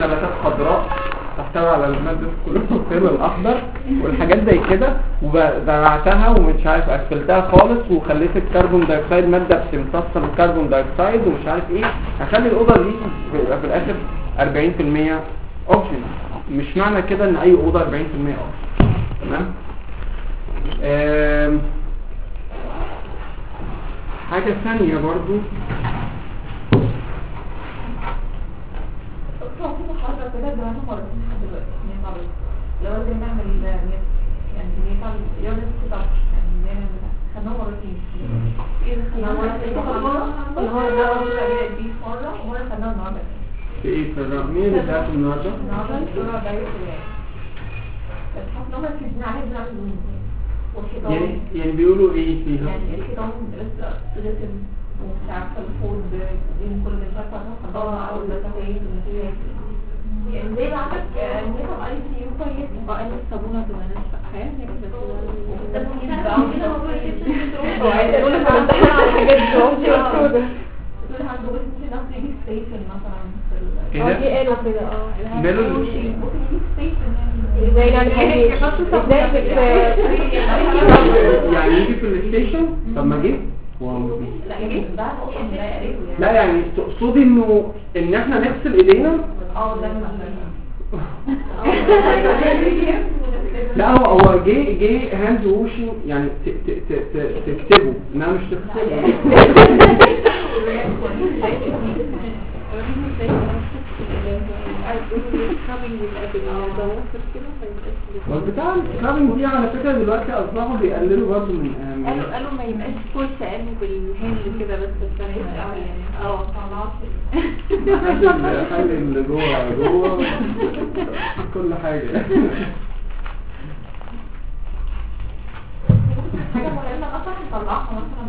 نباتات خضراء تحتوي على المادة الكلوروفيل الأخضر والحاجات زي كده، وزرعتها ومش عارف قفلتها خالص وخليت الكربون دايوكسيد مادة بتمتص الكربون دايوكسيد ومش عارف ايه، هخلي الأوضة دي يبقى في الآخر 40% أوكسجين. مش معنى كده إن أي أوضة 40% أوكسجين. تمام؟ حاجة ثانية برضو لو بدنا نعمل يعني نفعل رياضة الطبخ يعني خدناه مرتين. خدناه مرتين النهارده دي مرة ومرة خدناه النهارده. في ايه في مين اللي بتاعت النهارده؟ النهارده الصورة دايرة الرياضة. بس حطناها كده عليه بنعمل والحيطان. يعني بيقولوا ايه فيها؟ يعني الحيطان بس رسم ومش عارفة الفود بين كل الفترة خضار أو الزيتون والنتيجة. يعني زي ما عندك نيكم اي سي يو كويس بقى الصابونه تبقى ناشفه احيانا هيك بس على حاجات جوه كده دي قالوا كده مالوا ازاي يعني يعني يجي في الستيشن. طب ما جه لا يعني تقصدي ان احنا نغسل ايدينا؟ لا هو جه هاند ووشنج يعني تكتبه انها مش تغسله. والبتاع السكرابنج دي على فكرة دلوقتي اصبحوا بيقللوا برضه من قالوا ما يبقاش فرصة قالوا بالهند كده بس طلعت خلي اللي جوه كل حاجة. حاجة مهمة مثلا نطلعها مثلا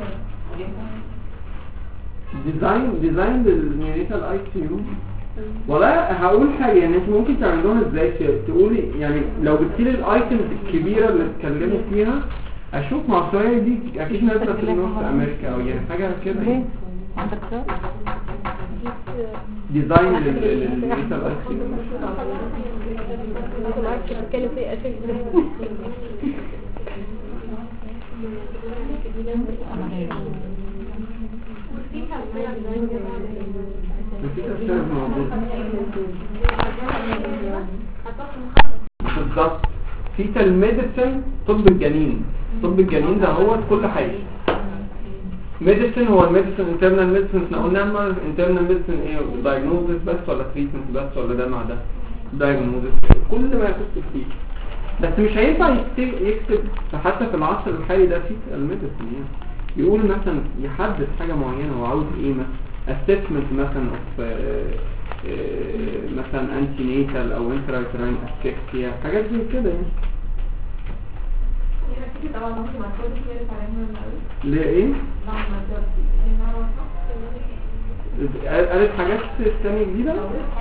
من ديزاين للنيونيتال اي سي يو. ولا هقول حاجة يعني انت ممكن تعملوها ازاي تقولي يعني لو جبتيلي الايتمز الكبيرة اللي اتكلموا فيها اشوف معصرية دي اكيد نازلة في نورث امريكا او يعني حاجة كده. عندك خيار ديزاين للنيونيتال اي سي يو. انت معاك تتكلم في اشياء بالظبط. فيتال ميديسن طب الجنين. طب الجنين ده هو كل حاجه. ميديسن هو الميديسن انترنال ميديسن احنا قلنا اما انترنال ميديسن ايه دايجنوزس بس ولا تريتمنت بس ولا ده مع ده دايجنوزس كل ما يخص فيه. بس مش هينفع يكتب حتى في العصر الحالي ده فيتال ميديسن يعني يقول مثلا يحدد حاجه معينه هو عاوز ايه مثلا assessment مثلا of مثلا انتي نيتال او انترايتراين اسكسيا حاجات زي كده يعني. طبعا ممكن ما تقولش كده علينا ليه ايه؟ قالت حاجات ثانيه جديده؟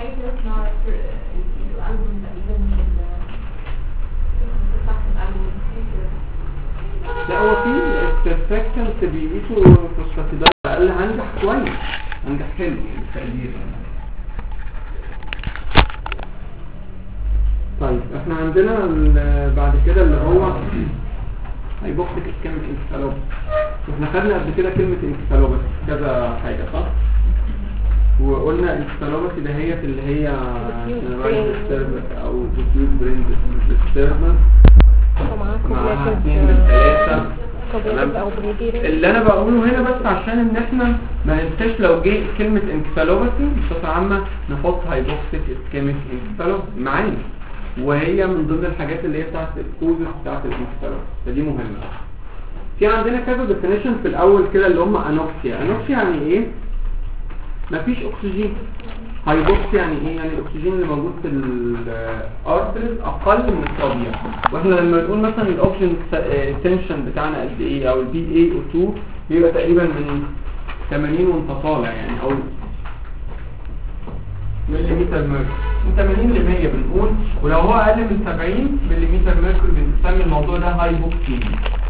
لا هو في السيرفكتنت بيقيسوا فوسفاتيدات اقل هنجح كويس هنجح حلو يعني تقدير. طيب احنا عندنا بعد كده اللي هو هيبوكتك كلمة انكفالوبس. احنا خدنا قبل كده كلمة انكفالوبس كذا حاجة صح؟ وقلنا انكفالوبس دهيت اللي هي او ديفيوز برين ديستربنس معاها 2 من 3. اللي انا بقوله هنا بس عشان ان احنا ما ننساش لو جه كلمة انكفالوباسي بصفة عامة نحط هايبوكسيك اسكيميك انكفالوباسي معانا وهي من ضمن الحاجات اللي هي بتاعت الكوزس بتاعت الانكفالوباسي فدي مهمة. في عندنا كذا ديفينيشن في الاول كده اللي هم انوكسيا. انوكسيا يعني ايه؟ مفيش اكسجين. هايبوكسيا يعني ايه؟ يعني الاكسجين اللي موجود في الارترز اقل من الطبيعي. واحنا لما نقول مثلا الاوكسجين تنشن بتاعنا قد ايه او البي اي او 2 بيبقى تقريبا من 80 وانت طالع يعني او مليمتر ميركوري من 80 ل 100 بنقول. ولو هو اقل من 70 مليمتر ميركوري بنسمي الموضوع ده هايبوكسيا.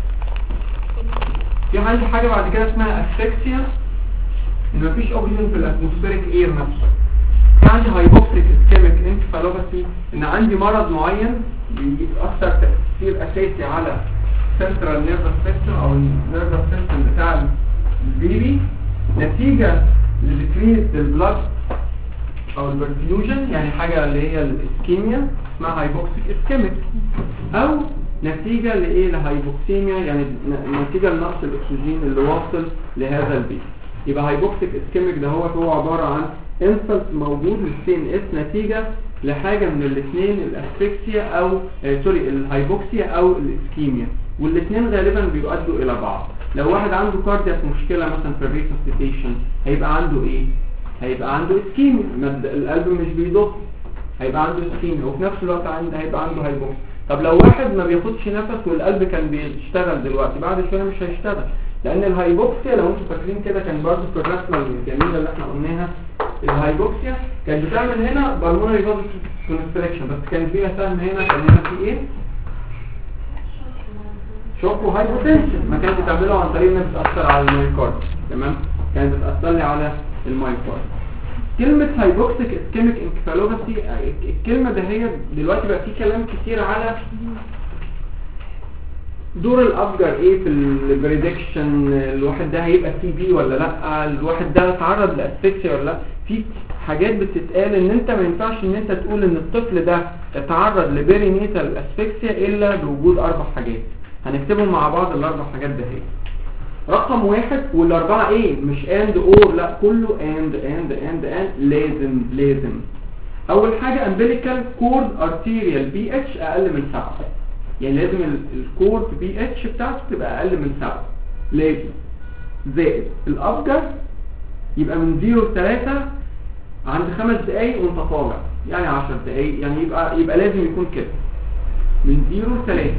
في حاجه بعد كده اسمها اسفكسيا ان مفيش اكسجين في الاتموسفيريك اير نفسه. في عندي هايبوكسيك اسكيميك انكفالوباثي، ان عندي مرض معين بيأثر تأثير اساسي على سنترال نيرفس سيستم او النيرفس سيستم بتاع البيبي نتيجة لديكريز البلاد او البرفيوجن، يعني حاجة اللي هي الاسكيميا اسمها هايبوكسيك اسكيميك، او نتيجة لايه لهايبوكسيميا، يعني نتيجة لنقص الاكسجين اللي واصل لهذا البيبي. يبقى هايبوكسيك اسكيميك ده هو عبارة عن انسلت موجود للسي ان اس نتيجة لحاجة من الاثنين، الاسفكسيا او سوري الهايبوكسيا او الاسكيميا، والاثنين غالبا بيؤدوا الى بعض. لو واحد عنده كاردياك مشكلة مثلا في الريسوسيتيشن هيبقى عنده ايه؟ هيبقى عنده اسكيميا، القلب مش بيضخ، هيبقى عنده اسكيميا، وفي نفس الوقت هيبقى عنده هايبوكسيا. طب لو واحد ما بياخدش نفس والقلب كان بيشتغل دلوقتي بعد شويه مش هيشتغل، لان الهايبوكسيا لو انتم فاكرين كده كان برضه في الرسمه الجميله اللي احنا قلناها، الهايبوكسيا كانت بتعمل هنا بالمونري فازو كونستريكشن، بس كان فيها سهم هنا، كان هنا في ايه؟ شوك وهايبوتنشن، ما كانت بتعمله عن طريق انها بتاثر على المايوكارد، تمام؟ كانت بتاثر لي على المايوكارد. كلمة هايبوكسيك اسكيميك انكفالوباثي، الكلمة ده هي دلوقتي بقى في كلام كتير على دور الافجر ايه في البريدكشن، الواحد ده هيبقى سي بي ولا لا، الواحد ده اتعرض لاسفكسيا ولا لا. في حاجات بتتقال ان انت ما ينفعش ان انت تقول ان الطفل ده اتعرض لبيرينيتال اسفكسيا الا بوجود 4 حاجات، هنكتبهم مع بعض الاربع حاجات ده هي. رقم 1 والاربعه ايه؟ مش اند اور، لا كله اند لازم. اول حاجه امبليكال كورد ارتيريال بي اتش اقل من 7، يعني لازم الكورد بي اتش بتاعته تبقى اقل من 7 لازم، زائد الافجر يبقى من 0 ل 3 عند 5 دقايق وانت طالع، يعني 10 دقايق، يعني يبقى لازم يكون كده من 0 ل 3.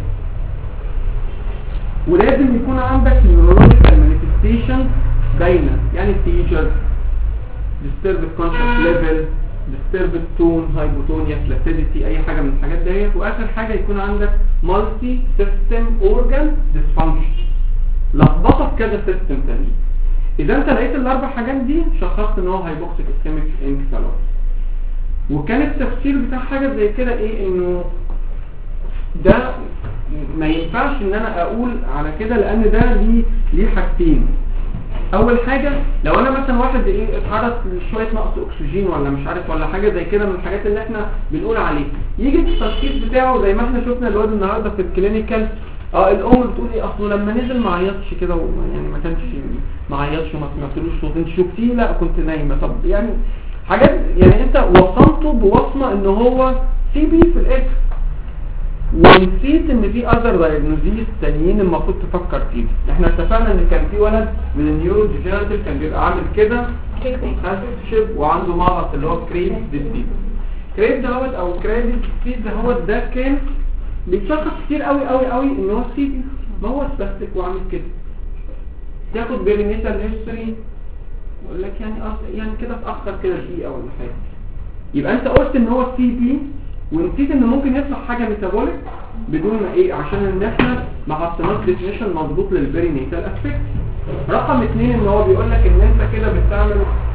ولازم يكون عندك نيورولوجيكال مانيفستيشن باينه، يعني سيجر، disturbed conscious level، disturbed tone، hypotonia، flaccidity، اي حاجه من الحاجات ديت. واخر حاجه يكون عندك مالتي سيستم اورجان ديسفانكشن، لخبطه في كذا سيستم تاني. اذا انت لقيت الاربع حاجات دي شخصت ان هو هايبوكسيك اسكيميك انكفالوباثي. وكان التفسير بتاع حاجه زي كده ايه؟ انه ده ما ينفعش ان انا اقول على كده، لان ده ليه حاجتين. اول حاجه لو انا مثلا واحد ايه اتعرض لشويه نقص اكسجين ولا مش عارف ولا حاجه زي كده من الحاجات اللي احنا بنقول عليه، يجي التشخيص بتاعه زي ما احنا شفنا الواد النهارده في الكلينيكال، الام بتقول ايه اصله لما نزل ما عيطش كده، يعني ما كانش ما عيطش وما سمعتلوش صوت، انت شفتيه؟ لا كنت نايمه. طب يعني حاجات، يعني انت وصمته بوصمه ان هو سي بي في الاخر، ونسيت ان في اذر دايجنوزيز تانيين المفروض تفكر فيه. احنا اتفقنا ان كان في ولد من النيورو ديجنراتيف كان بيبقى عامل كده شب وعنده مغص اللي هو كريب ديزيز. كريب دوت او كريب ديزيز ده كان بيتشخص كتير قوي ان هو سي بي، ما هو سباستيك وعامل كده. تاخد بيرينيتال هيستوري يقول لك يعني كده اتاخر كده دقيقه ولا حاجه، يبقى انت قلت ان هو سي بي ونسيت ان ممكن يطلع حاجه ميتابوليك بدون ما ايه، عشان ان احنا ما حطيناش ديفينيشن مظبوط للبيرينيتال اسبكت. رقم 2 ان هو بيقول لك ان انت كده بتعمل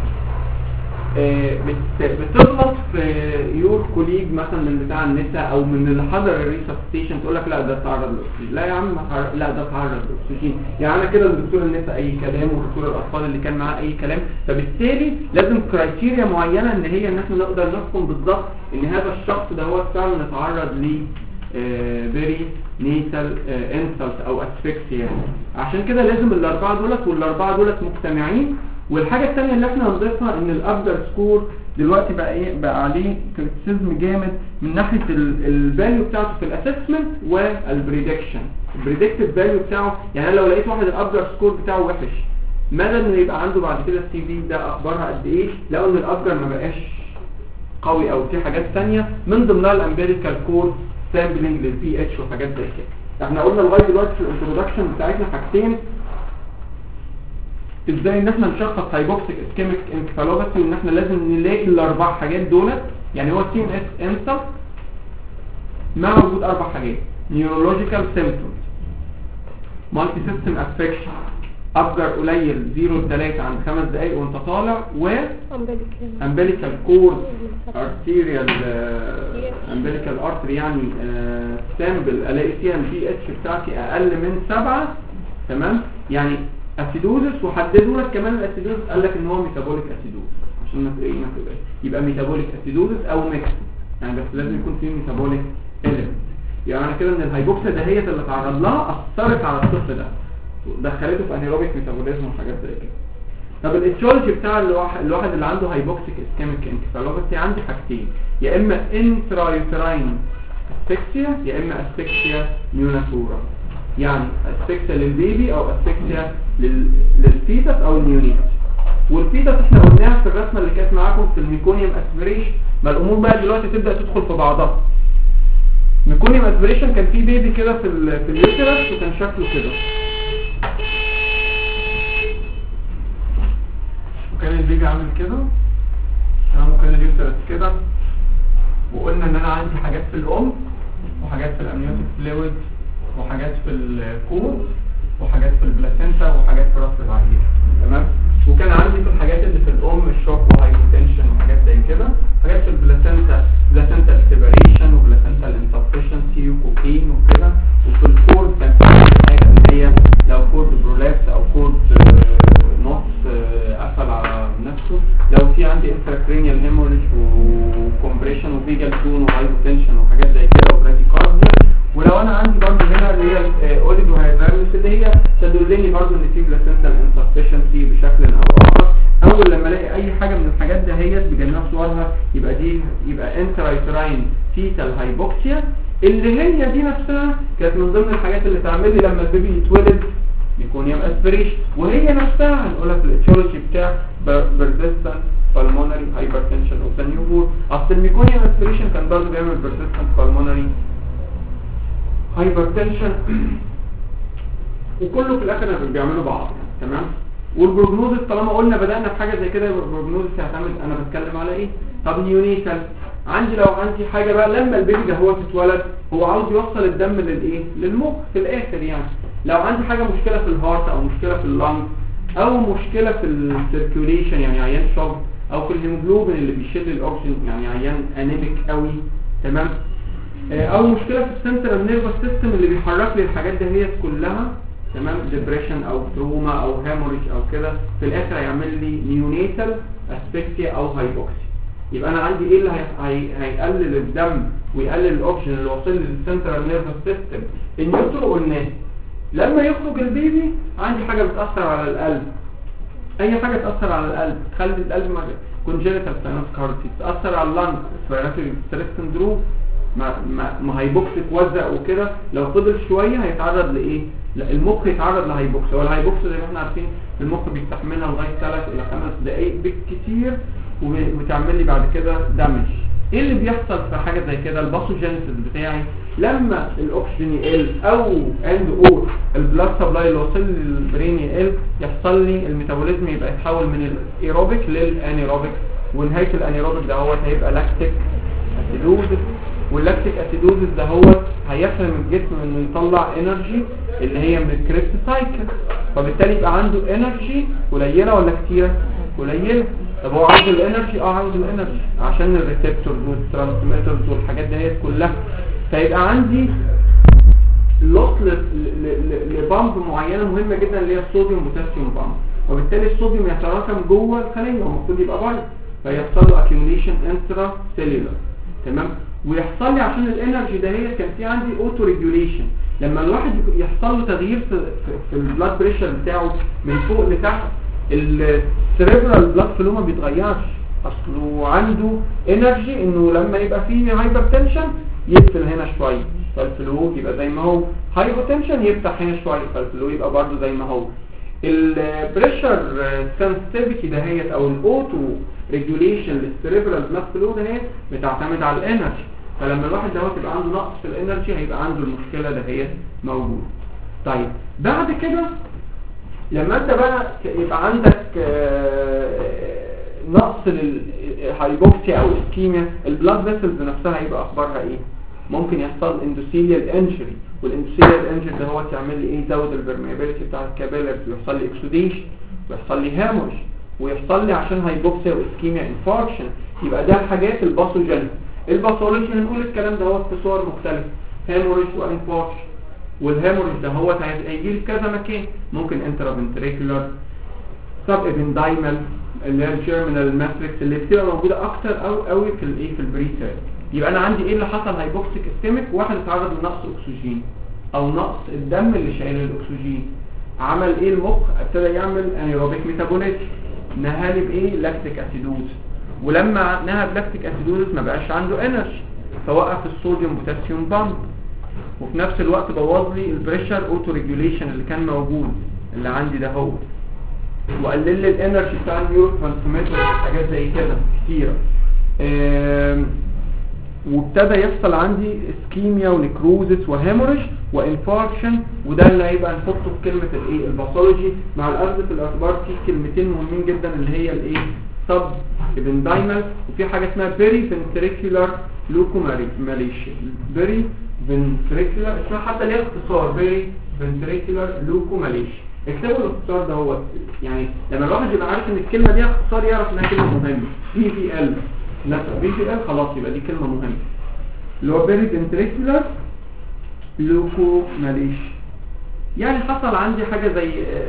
بتغلط في يور كوليج مثلا من بتاع النساء او من اللي حضر الريسبستيشن، تقول لك لا ده اتعرض للاكسجين، لا يا عم لا ده اتعرض للاكسجين، يعني انا كده الدكتور النساء اي كلام ودكتور الاطفال اللي كان معاه اي كلام. فبالتالي لازم كرايتيريا معينه ان هي ان احنا نقدر نحكم بالظبط ان هذا الشخص ده هو فعلا اتعرض ل بيري نيتال انسلت او اسفكسيا يعني. عشان كده لازم الاربعه دولت والاربعه دولت مجتمعين. والحاجه الثانيه اللي احنا هنضيفها ان الابدر سكور دلوقتي بقى عليه كريتيسيزم جامد من ناحيه الفاليو بتاعته في الاسسمنت والبريدكشن. البريدكتيف فاليو بتاعه، يعني انا لو لقيت واحد الابدر سكور بتاعه وحش، مدى انه يبقى عنده بعد كده السي في ده اخبارها قد ايه؟ لو ان الابدر ما بقاش قوي او في حاجات ثانيه من ضمنها الامبيريكال كور سامبلنج للبي اتش وحاجات زي كده. احنا قلنا لغايه دلوقتي في الانترودكشن بتاعتنا حاجتين، ازاي ان احنا نشخص هايبوكسيك اسكيميك انكفالوباثي، وان احنا لازم نلاقي الاربع حاجات دولت، يعني هو سي ام اس انسل مع وجود 4 حاجات: نيورولوجيكال سيمبتومز، مالتي سيستم افكشن، ابجر قليل 0-3 عند 5 دقايق وانت طالع، و امبليكال امبليكال كورد ارتيريال امبليكال ارتري يعني سامبل الاقي فيها البي اتش بتاعتي اقل من 7. تمام، يعني اسيدوزس. وحددوا لك كمان الاسيدوزس، قال لك ان هو ميتابوليك اسيدوزس عشان ما تبقاش يبقى ميتابوليك اسيدوزس او ميكس يعني، بس لازم يكون فيه ميتابوليك اليمنت. يعني انا كده ان الهايبوكسيا دهيت اللي اتعرض لها اثرت على الطفل ده، دخلته في انيروبيك ميتابوليزم وحاجات زي كده. طب الاتيولوجي بتاع الواحد اللي عنده هايبوكسيك اسكيميك انكفالوباثي عندي حاجتين، يا اما انترايوتراين اسفكسيا يا اما اسفكسيا نيوناتورا، يعني اسفكسيا للبيبي او اسفكسيا للفيتس او النيونيت. والفيتس احنا قلناها في الرسمه اللي كانت معاكم في الميكونيوم اسبريشن. ما الامور بقى دلوقتي تبدا تدخل في بعضها. ميكونيوم اسبريشن كان في بيبي كده في اليوترس وكان شكله كده، وكان البيبي عامل كده تمام، وكان اليوترس كده، وقلنا ان انا عندي حاجات في الام وحاجات في الامنيوتيك فلويد وحاجات في الكود وحاجات في البلاسينتا وحاجات في راس العيل. تمام، وكان عندي في الحاجات اللي في الام الشوك وهايبوتنشن وحاجات زي كده، حاجات في البلاسينتا سيبريشن وبلاسينتا انسفشنسي وكوكين وكده. وفي الكود كان في حاجه اللي هي لو كود برولابس او كود نص قفل على نفسه، لو في عندي انتراكرينيال هيموريج وكومبريشن وفيجال تون وهايبوتنشن وحاجات زي كده وبراديكارديا. ولو انا عندي برضه هنا اللي هي اوليجو هايدراليس اللي هي تدلني برضه ان في بلاسينتا انسفشنسي بشكل او اخر. اول لما الاقي اي حاجه من الحاجات دهيت بجنب صورها يبقى انترايتراين فيتال هايبوكسيا، اللي هي دي نفسها كانت من ضمن الحاجات اللي تعمل لي لما البيبي يتولد ميكونيوم اسبريشن. وهي نفسها هنقولها في الاتيولوجي بتاع persistent pulmonary hypertension of the newborn. اصل الميكونيوم اسبريشن كان برضه بيعمل persistent pulmonary hypertension وكله في الاخر بيعملوا بعض. تمام، والبروجنوزس طالما قلنا بدأنا بحاجة زي كده يبقى البروجنوزس هيعتمد انا بتكلم على ايه. طب نيونيتال لو عندي حاجة بقى لما البيبي ده هو اتولد هو عاوز يوصل الدم للايه للمخ في الاخر. يعني لو عندي حاجة مشكلة في الهارت او مشكلة في اللنج او مشكلة في السيركيوليشن يعني عيان شوك، او في الهيموجلوبين اللي بيشيل الاكسجين يعني عيان انيميك قوي. تمام، او مشكلة في السنترال نيرفس سيستم اللي بيحرك لي الحاجات دي هي كلها. تمام، ديبريشن او تروما او هيموريج او كده، في الاخر هيعمل لي نيونيتال اسفكسيا او هايبوكسيا. يبقى انا عندي ايه اللي هيقلل الدم ويقلل الاكسجين اللي واصل للسنترال نيرفس سيستم؟ النيوترو قلناه. لما يخرج البيبي عندي حاجه بتاثر على القلب، اي حاجه تاثر على القلب تخلي القلب كونجنتال ساينس كاردي، تاثر على اللنج ريسبيراتوري ستريس سندروم، ما هيبوكسيك وزق وكده. لو فضل شويه هيتعرض لايه؟ المخ يتعرض لهايبوكسيا، والهايبوكسيا زي ما احنا عارفين المخ بيستحملها لغايه 3 إلى 5 دقائق بالكثير وبتعمل لي بعد كده دامج. ايه اللي بيحصل في حاجه زي كده؟ الباثوجينيسيس بتاعي لما الاكسجين يقل او او البلاد سبلاي اللي واصل للبرين يقل، يحصل لي الميتابوليزم يبقى يتحول من الايروبيك للانيروبيك، ونهايه الانيروبيك ده هو هيبقى لاكتيك اسيدوزس. واللاكتيك اسيدوزس ده هو هيحرم الجسم انه يطلع انرجي اللي هي من الكريبس سايكل، فبالتالي يبقى عنده انرجي قليله ولا كتيره؟ قليله. طب هو عاوز الانرجي؟ عاوز الانرجي عشان الريسبتورز والترانسميترز والحاجات ديت كلها. فيبقى عندي لوس لبامب معينه مهمه جدا اللي هي الصوديوم بوتاسيوم بامب، وبالتالي الصوديوم يتراكم جوه الخليه والمفروض يبقى بايظ، فيحصل له اكيوميليشن انترا سيلولار. تمام، ويحصل لي عشان الانرجي ده هي كان في عندي اوتو ريجوليشن. لما الواحد يحصل له تغيير في البلاد بريشر بتاعه من فوق لتحت، السيريبرال بلاد فلو ما بيتغيرش، اصله عنده انرجي انه لما يبقى فيه هايبرتنشن يقفل هنا شويه فالفلو يبقى زي ما هو، هايبوتنشن يفتح هنا شويه فالفلو يبقى برضه زي ما هو. البريشر سنسيتيفيتي دهيت او الاوتو ريجوليشن للسيريبرال بلاد فلو دهيت بتعتمد على الانرجي. فلما الواحد دوت يبقى عنده نقص في الانرجي هيبقى عنده المشكله دهيت موجوده. طيب بعد كده لما انت بقى يبقى عندك نقص للهايبوكسيا او اسكيميا، البلاد فيسلز نفسها هيبقى اخبارها ايه؟ ممكن يحصل اندوثيليال انجري، والاندوثيليال انجري ده هو يعمل لي ايه؟ يزود البرميابيلتي بتاع الكابيلارز، ويحصل لي اكسوديشن، ويحصل لي هامورج، ويحصل لي عشان هايبوكسيا واسكيميا انفاركشن. يبقى ده الحاجات الباثوجين. الباثولوجي هنقول الكلام ده هو في صور مختلفه، هامورج وانفاركشن. والهامورج ده هو هيجي في كذا مكان، ممكن انترافنتريكولار، سب ابندايمال، اللي هي الجيرمينال ماتريكس اللي بتبقى موجوده اكتر قوي في الايه في البريتير. يبقى انا عندي ايه اللي حصل؟ هايبوكسيك اسكيميك، واحد اتعرض لنقص اكسجين او نقص الدم اللي شايل الاكسجين. عمل ايه المخ؟ ابتدى يعمل انيروبيك ميتابوليزم، نهالي بايه؟ لاكتيك اسيدوز. ولما نهى بلاكتيك اسيدوز ما بقاش عنده انرجي، فوقف الصوديوم بوتاسيوم بامب، وفي نفس الوقت بوظ لي البريشر اوتو ريجوليشن اللي كان موجود اللي عندي ده هو، وقلل لي الانرجي بتاع النيورو ترانسميتر وحاجات زي كده كتيره. وابتدى يحصل عندي اسكيميا ونكروزس وهيموريج وانفاركشن. وده اللي هيبقى نحطه في كلمه الايه؟ الباثولوجي. مع الاخذ في الاعتبار في كلمتين مهمين جدا اللي هي الايه؟ سب ابندايمال، وفي حاجه اسمها بيري فنتريكولار لوكوماليشن. بيري فنتريكولار اسمها حتى ليها اختصار، بيري فنتريكولار لوكوماليشن. اكتبوا الاختصار ده هو، يعني لما الواحد يبقى عارف ان الكلمه دي اختصار يعرف انها كلمه مهمه. بي في ال مثلا، بي في ال خلاص يبقى دي كلمه مهمه، اللي هو بيري فنتريكولار لوكوماليشن. يعني حصل عندي حاجه زي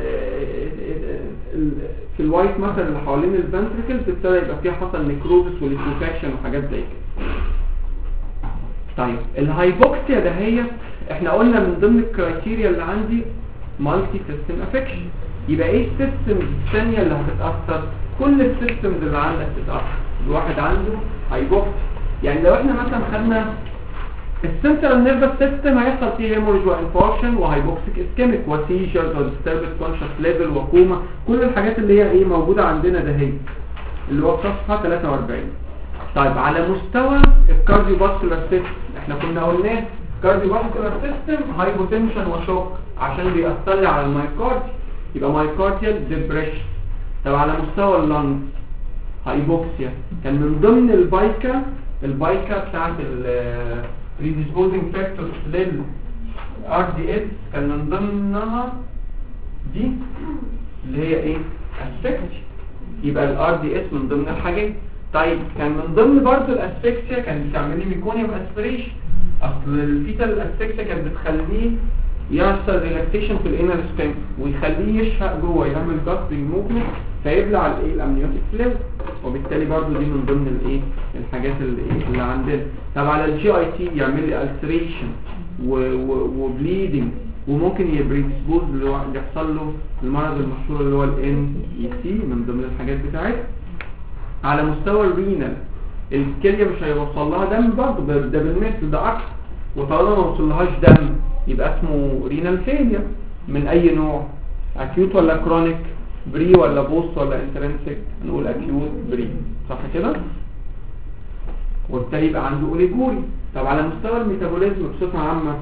في الوايت ماتر اللي حوالين الفنتريكلز ابتدى يبقى فيها حصل نيكروزس وليكوفاكشن وحاجات زي كده. طيب الهايبوكسيا ده هي احنا قلنا من ضمن الكرايتيريا اللي عندي مالتي سيستم افكشن. يبقى ايه السيستمز الثانيه اللي هتتاثر؟ كل السيستمز اللي عندك تتاثر. الواحد عنده هايبوكسيا، يعني لو احنا مثلا خدنا السنترال نيرفس سيستم هيحصل فيه هيموريج وانفاركشن وهايبوكسيك اسكيميك وسيجرز وديستربد كونشس ليفل وكوما، كل الحاجات اللي هي ايه موجوده عندنا ده هي اللي هو في صفحه 43. طيب على مستوى الكارديو فاسكولار سيستم احنا كنا قلنا كارديو فاسكولار سيستم هايبوتنشن وشوك عشان بيأثر لي على المايكارد، يبقى مايكارديال ديبريشن. طب على مستوى اللنج هايبوكسيا كان من ضمن البايكا بتاعت predisposing factors لل RDS كان من ضمنها دي اللي هي ايه؟ اسفكسيا. يبقى ال RDS من ضمن الحاجات. طيب كان من ضمن برضه الاسفكسيا كان بتعمل لي ميكونيوم اسبريشن. اصل الفيتال الاسفكسيا كانت بتخليه يحصل ريلاكسيشن في الانر ستيم ويخليه يشهق جوه، يعمل جاستنج موفمنت فيبلع الايه؟ الامنيوتيك فلويد، وبالتالي برضو دي من ضمن الايه؟ الحاجات اللي عندنا. طب على الجي اي تي يعمل لي التريشن وبليدنج، وممكن يبريدسبوز اللي هو يحصل له المرض المشهور اللي هو الان اي سي من ضمن الحاجات بتاعتها. على مستوى الرينال الكليه مش هيوصل لها دم برضو، ده بالمثل ده اكتر، وطالما ما وصلهاش دم يبقى اسمه رينال فيلير. من اي نوع؟ اكيوت ولا كرونيك؟ بري ولا بوست ولا انترنسك؟ نقول اكيوت بري، صح كده؟ وبالتالي يبقى عنده اوليجوري. طب على مستوى الميتابوليزم بصفه عامه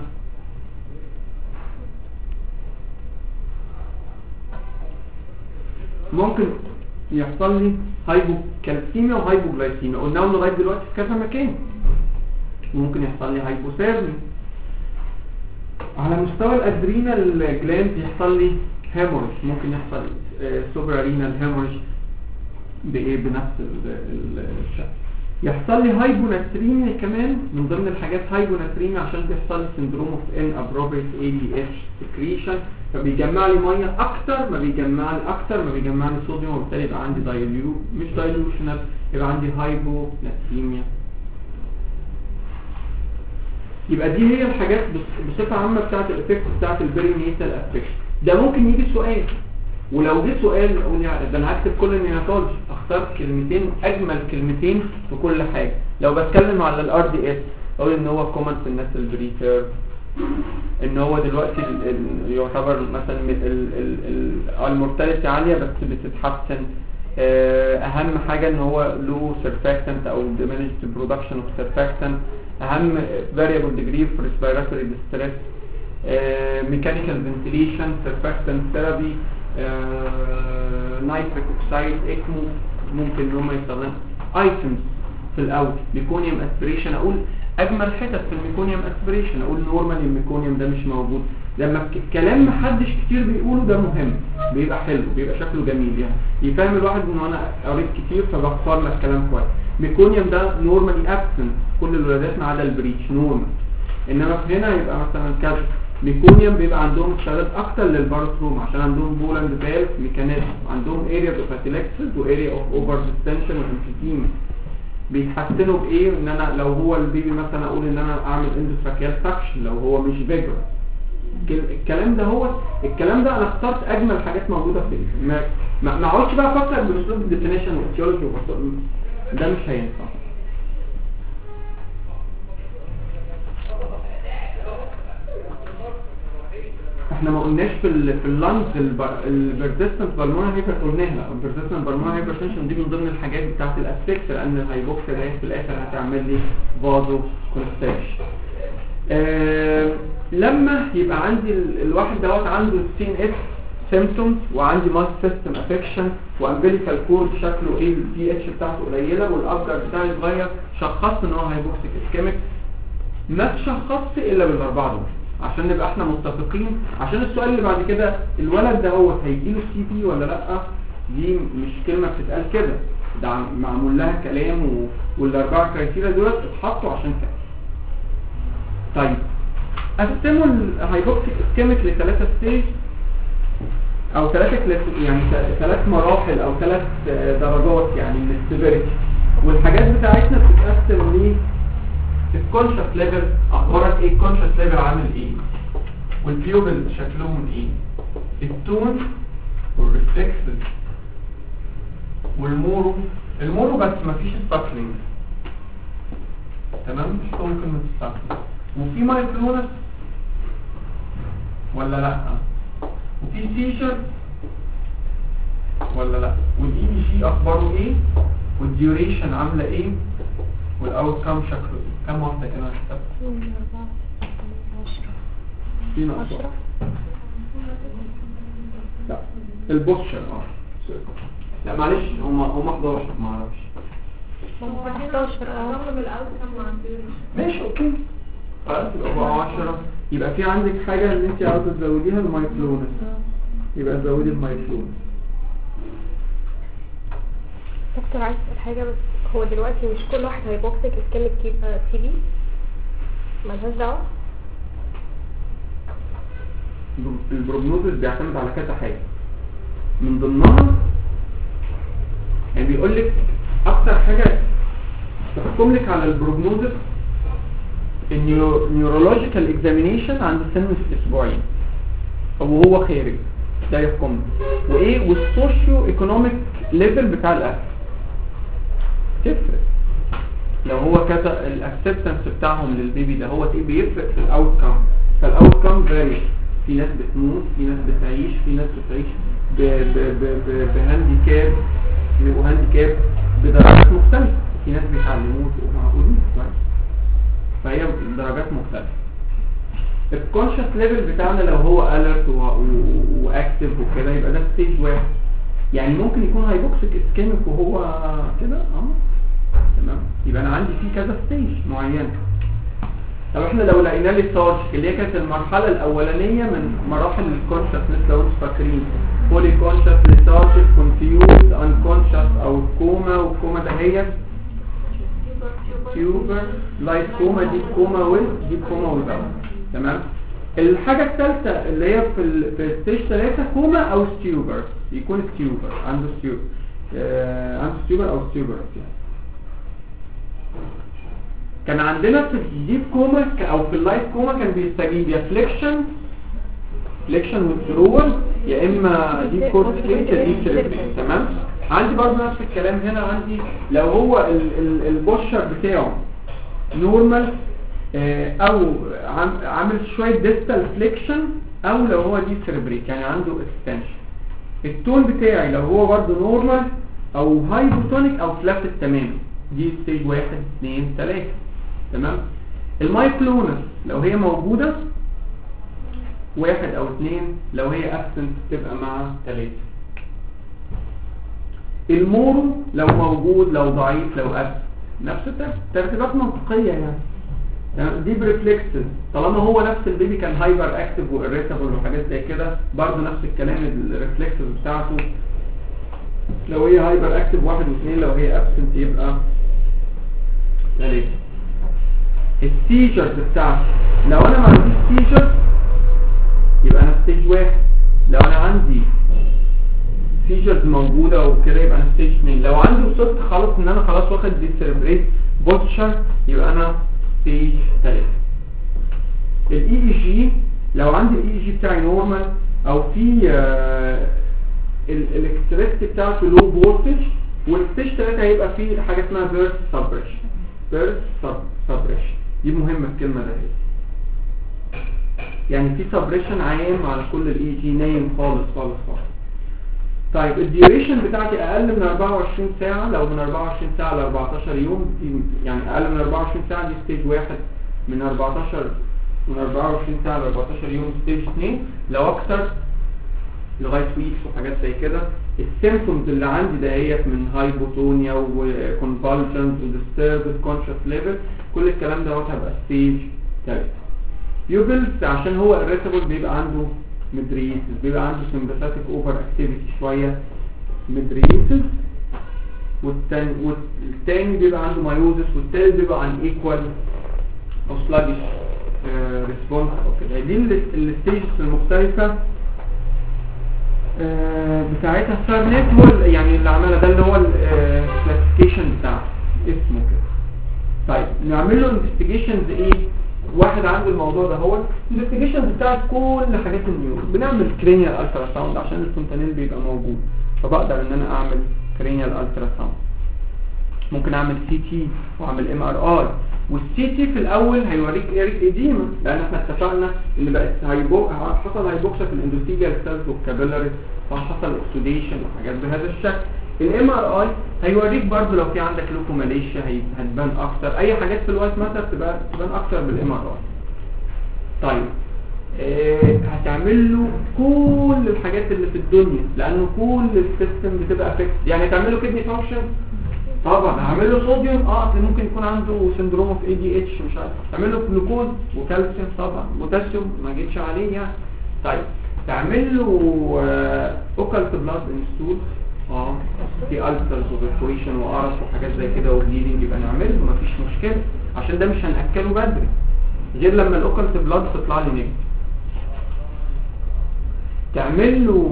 ممكن يحصل لي هايبوكالسيميا وهايبوجلايسيميا، قلناهم لغايه دلوقتي في كذا مكان. ممكن يحصل لي هايبوثيرمي. على مستوى الادرينال جلاند يحصل لي هيموريج، ممكن يحصل سوبرا رينال هيموريج بايه؟ بنفس الشكل. يحصل لي هايبوناتريميا كمان من ضمن الحاجات، هايبوناتريميا عشان بيحصل لي سندروم اوف ان ابروبريت اي دي اتش سكريشن، فبيجمع لي ميه اكتر ما بيجمع لي صوديوم، وبالتالي يبقى عندي مش دايلوشنال، يبقى عندي هايبوناتريميا. يبقى دي هي الحاجات بصفه عامه بتاعت الافكت بتاعت البرينيتال افكشن. ده ممكن يجي سؤال، ولو جه سؤال اقول ده انا هكتب كل النيوناتولوجي، اختار كلمتين اجمل كلمتين في كل حاجه. لو بتكلم على الار دي اس اقول ان هو كومن في الناس البريتير، ان هو دلوقتي يعتبر مثلا المورتاليتي عاليه بس بتتحسن. اهم حاجه ان هو له سيرفاكتنت او diminished production of surfactant. اهم variable degree for respiratory distress. mechanical ventilation, surfactant therapy, nitric oxide, ECMO ممكن ان هم يستخدموا. items في الاول ميكونيوم اسبريشن اقول اجمل حتت في الميكونيوم اسبريشن، اقول نورمال الميكونيوم ده مش موجود. لما كلام محدش كتير بيقوله ده مهم، بيبقى حلو، بيبقى شكله جميل، يعني يفهم الواحد انه انا قريت كتير فبختار لك كلام كويس. ميكونيوم ده نورمالي ابسنت كل الولادات ما عدا البريتش نورمال، انما في هنا يبقى مثلا كذا. ميكونيوم بيبقى عندهم استعداد اكتر للباروثروم عشان عندهم بولاند فالف ميكانيزم، عندهم اريا اوف اتيلكسس واريا اوف اوفر ديستنشن وانفيتيما. بيتحسنوا بايه؟ ان انا لو هو البيبي مثلا اقول ان انا اعمل اندوتراكيال سكشن لو هو مش فيجر. الكلام ده انا اخترت اجمل حاجات موجوده في ما اقعدش بقى افكر باسلوب الديفينيشن والتيولوجي ده مش هينفع. احنا ما قلناش في اللانز البرزيستنت بالمونري هايبر قلناها. البرزيستنت بالمونري هايبرتنشن دي من ضمن الحاجات بتاعه الاسبكت، لان الهايبوكسيا دي في الاخر هتعمل لي فازو كونستريكشن. لما يبقى عندي الواحد دوت عنده سي ان اس سيمبتومز وعندي ماس سيستم افكشن وامبليكال كورد شكله ايه البي اتش بتاعته قليله والابجر بتاعي اتغير، شخصت ان هو هايبوكسيك اسكيميك. ما تشخصش الا بالاربعه دول عشان نبقى احنا متفقين، عشان السؤال اللي بعد كده الولد ده هو هيجيله سي بي ولا لا، دي مش كلمه بتتقال كده، ده معمول لها كلام والاربعه كرايتيريا دول اتحطوا عشان كده. طيب قسموا الهايبوكسيك اسكيميك لثلاثه ستيج او يعني ثلاث مراحل او ثلاث درجات يعني من السيفيريتي، والحاجات بتاعتنا بتتقسم ل الكونشس ليفل. اخبارك ايه؟ الكونشس ليفل عامل ايه؟ والبيوبل شكلهم ايه؟ التون والريفلكسز المورو بس مفيش ستاكلينج، تمام؟ مش ممكن ستاكلينج. وفي مايكلونس ولا لا؟ وفي سيشر ولا لا؟ والاي بي جي اخباره ايه؟ والديوريشن عامله ايه؟ والاوت كام شكله ايه؟ كم واحده كده حسبت؟ 10 لا البوستشر لا معلش هم 11 ما اعرفش 11 رغم الاوت كام مع الديوريشن ماشي اوكي خلاص يبقى 10. يبقى في عندك حاجه ان انت عاوزه تزوديها المايكلونس، يبقى زودي المايكلونس. دكتور عايز اسال حاجه بس، هو دلوقتي مش كل واحد هيبوكسك اسكيميك تي بي مالهاش دعوه؟ البروجنوزس بيعتمد على كذا حاجه من ضمنها يعني بيقول لك اكتر حاجه تحكم لك على البروجنوزس النيورولوجيكال اكزامينيشن عند سن اسبوعين او هو خارج ده يحكم وايه، والسوشيو ايكونوميك ليفل بتاع الاكل تفرق. لو هو كذا الاكسبتنس بتاعهم للبيبي ده هو ايه بيفرق في الاوت كام. فالاوت كام فاري، في ناس بتموت، في ناس بتعيش، في ناس بتعيش بهانديكاب وهانديكاب بدرجات مختلفه، في ناس بيتعلموا ومعقولين فهي درجات مختلفه. الكونشس ليفل بتاعنا لو هو اليرت واكتف وكده يبقى ده ستيج 1. يعني ممكن يكون هايبوكسيك اسكيميك وهو كده تمام، يبقى انا عندي فيه كذا ستيج معينه. طب احنا لو لقينا لي تارج اللي هي كانت المرحله الاولانيه من مراحل الكونشسنس لو انتم فاكرين، فولي كونشس، ليثارجيك، كونفيوز، انكونشس او كوما، والكوما ده هي تيوبر، لايت كوما، دي كوما ويز، دي كوما ويزاوت، تمام. الحاجه الثالثه اللي هي في ستيج 3 كوما او ستيوبر، يكون ستيوبر عنده ستيوبر او ستيوبر يعني. كان عندنا في الديب كوما او في اللايت كوما كان بيستجيب يا فليكشن ويثرول يا اما ديب كورد سلينك، تمام. عندي برضه نفس الكلام هنا، عندي لو هو البوشر بتاعه نورمال او عامل شويه ديستال فليكشن، او لو هو دي سيربريك يعني عنده اكستنشن. التون بتاعي لو هو برضه نورمال او هايبوتونيك او فلافت تماما، دي ستيج 1 2 3، تمام. المايكلونس لو هي موجوده 1 او 2، لو هي ابسنت تبقى مع 3. المورو لو موجود، لو ضعيف، لو ابسنت. نفس ترتيبات منطقيه يعني ديب ريفلكسز طالما هو نفس البيبي كان هايبر اكتف واريتابل وحاجات زي كده برضه نفس الكلام الريفلكسز بتاعته لو هي هايبر اكتف 1 و2 لو هي ابسنت يبقى 3. السيجرز بتاعته لو انا ما عنديش سيجرز يبقى انا ستيج 1 لو انا عندي سيجرز موجوده وكده يبقى انا ستيج 2 لو عندي وصلت خلاص ان انا خلاص واخد دي سيربريت بوستشر يبقى انا ستيج 3. الاي اي جي لو عندي الاي جي بتاعي نورمال او في الالكتريستي بتاعته لو فولتج والستيج 3 هيبقى فيه حاجه اسمها بيرست سبريشن. بيرست سبريشن دي مهمه الكلمه ده يعني في سبريشن عام على كل الاي جي نايم خالص خالص خالص. طيب الديوريشن بتاعتي اقل من 24 ساعه لو من 24 ساعه ل 14 يوم يعني اقل من 24 ساعه دي ستيج 1 من 24 ساعه ل 14 يوم ستيج 2 لو اكتر لغايه ويكس وحاجات زي كده. السيمبتومز اللي عندي دهيت من هايبوتونيا وكونفالجنس وديستربد كونشس ليفل كل الكلام ده هيبقى ستيج 3. بيوبلز عشان هو irritable بيبقى عنده مدريسس بيبقى عنده sympathetic over activity شوية مدريسس والتاني بيبقى عنده مايوزس والتالت بيبقى عن equal او sluggish response او كده. دي الستيجز المختلفة بتاعتها. السارنت هو يعني اللي عملها ده اللي هو الكلاسيفيكيشن بتاعه اسمه كده. طيب نعمل له انفستيجيشنز ايه؟ واحد عنده الموضوع ده هو الانفستيجيشنز بتاعت كل حاجات النيورون. بنعمل كرينيال الترا ساوند عشان الفونتانيل بيبقى موجود فبقدر ان انا اعمل كرينيال الترا ساوند. ممكن اعمل سي تي واعمل ام ار اي والسي تي في الاول هيوريك ايديما لان احنا اتفقنا ان بقت حصل هايبوكسا في الاندوثيليال سيلز والكابيلاريز فحصل اوكسيديشن وحاجات بهذا الشكل. الام ار اي هيوريك برضو لو في عندك لوكوماليشيا هتبان اكتر. اي حاجات في الوايت ماتر تبان اكتر بالام ار اي. طيب هتعمل له كل الحاجات اللي في الدنيا لانه كل السيستم بتبقى افكت. يعني تعمل له كدني فانكشن طبعا هعمل له صوديوم اصل ممكن يكون عنده سندروم اوف اي دي اتش مش عارف. تعمل له جلوكوز وكالسيوم طبعا بوتاسيوم ما جيتش عليه يعني. طيب تعمل له اوكالت بلاد انستول في ألسرز وبرفوريشن وقرص وحاجات زي كده وبليدنج يبقى نعمله مفيش مشكله عشان ده مش هنأكله بدري غير لما الاوكالت بلاد تطلع لي نيجاتيف. تعمل له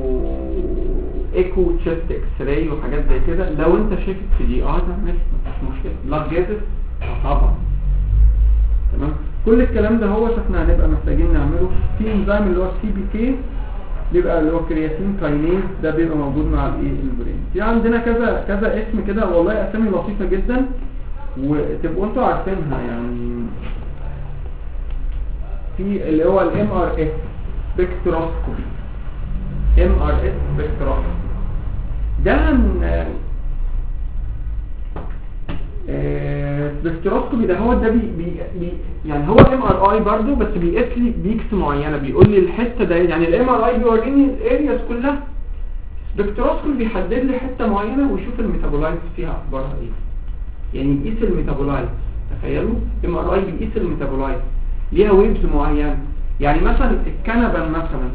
ايكو تشيست اكس راي وحاجات زي كده لو انت شاكك في دي تعمل مفيش مشكله. بلاد جازز طبعا تمام. كل الكلام ده هو احنا هنبقى محتاجين نعمله. في انزيم اللي هو السي بي كي بيبقى اللي هو كرياتين كاينيز ده بيبقى موجود مع البرين. في عندنا كذا اسم كده والله اسامي لطيفه جدا وتبقوا انتوا عارفينها يعني. في اللي هو الام ار اس سبكتروسكوبي. ام ار اس سبكتروسكوبي ده سبكتروسكوبي ده هو ده يعني هو ام ار اي برضو بس بيقيس لي بيكس معينه بيقول لي الحته ده يعني الام ار اي بيوريني الارياز كلها. سبكتروسكوبي بيحدد لي حته معينه ويشوف الميتابولايتس فيها اخبارها ايه يعني يقيس الميتابولايتس. تخيلوا ام ار اي بيقيس الميتابولايتس ليها ويبز معينه. يعني مثلا الكنبه مثلا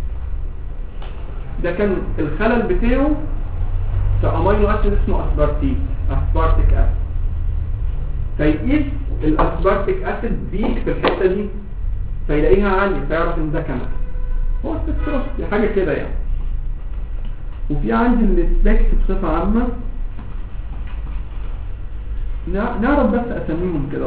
ده كان الخلل بتاعه في امينو اسيد اسمه اسبارتيك اسيد فيقيس الاسبارتيك اسيد بيك في الحته دي فيلاقيها عاليه فيعرف ان ده كنبه. هو سبكتروسكوبي حاجه كده يعني. وفي عندي السبكت بصفه عامه نعرف بس اساميهم كده.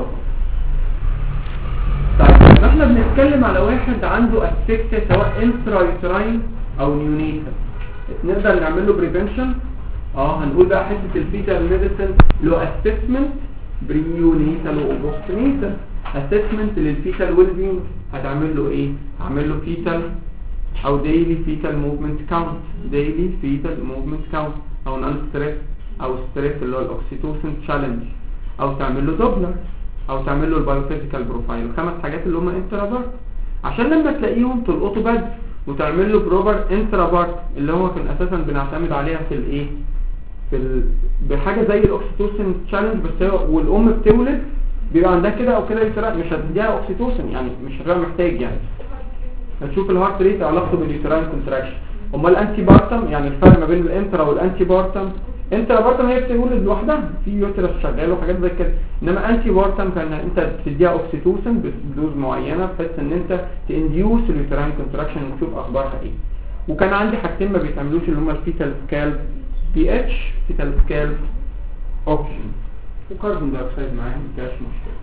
طيب احنا بنتكلم على واحد عنده اسفكسيا سواء انترايوتراين او نيونيتال نقدر نعمل له بريفنشن. هنقول بقى حته الفيتال ميديسن له اسسمنت بريونيتال وبوستنيتال. اسسمنت للفيتال ويل بينج هتعمل له ايه؟ هعمل له فيتال او ديلي فيتال موفمنت كاونت. ديلي فيتال موفمنت كاونت او نون ستريس او ستريس اللي هو الاوكسيتوسين تشالنج او تعمل له دوبلر او تعمل له البايوفيزيكال بروفايل. الخمس حاجات اللي هم انترابارت عشان لما تلاقيهم تلقطوا بدري وتعمل له بروبر انترابارت اللي هو كان اساسا بنعتمد عليها في الايه بحاجه زي الاوكسيتوسين تشالنج، بس هي والام بتولد بيبقى عندها كده او كده يوتراين، مش هتديها اوكسيتوسين يعني، مش هتبقى محتاج يعني. هتشوف الهارت ريت علاقته باليوتراين كونتراكشن. امال الانتي بارتم يعني الفرق ما بين الانترا والانتي بارتم، انترا بارتم هي بتولد لوحدها في يوترس شغال وحاجات زي كده، انما انتي بارتم كان انت بتديها اوكسيتوسين بدوز معينه بحيث ان انت تانديوس اليوتراين كونتراكشن وتشوف اخبارها ايه. وكان عندي حاجتين ما بيتعملوش اللي هما الفيتال سكالب بي اتش، فيتال سكالب اوكسجين وكربون دايوكسيد معاهم، مفيهاش مشكله.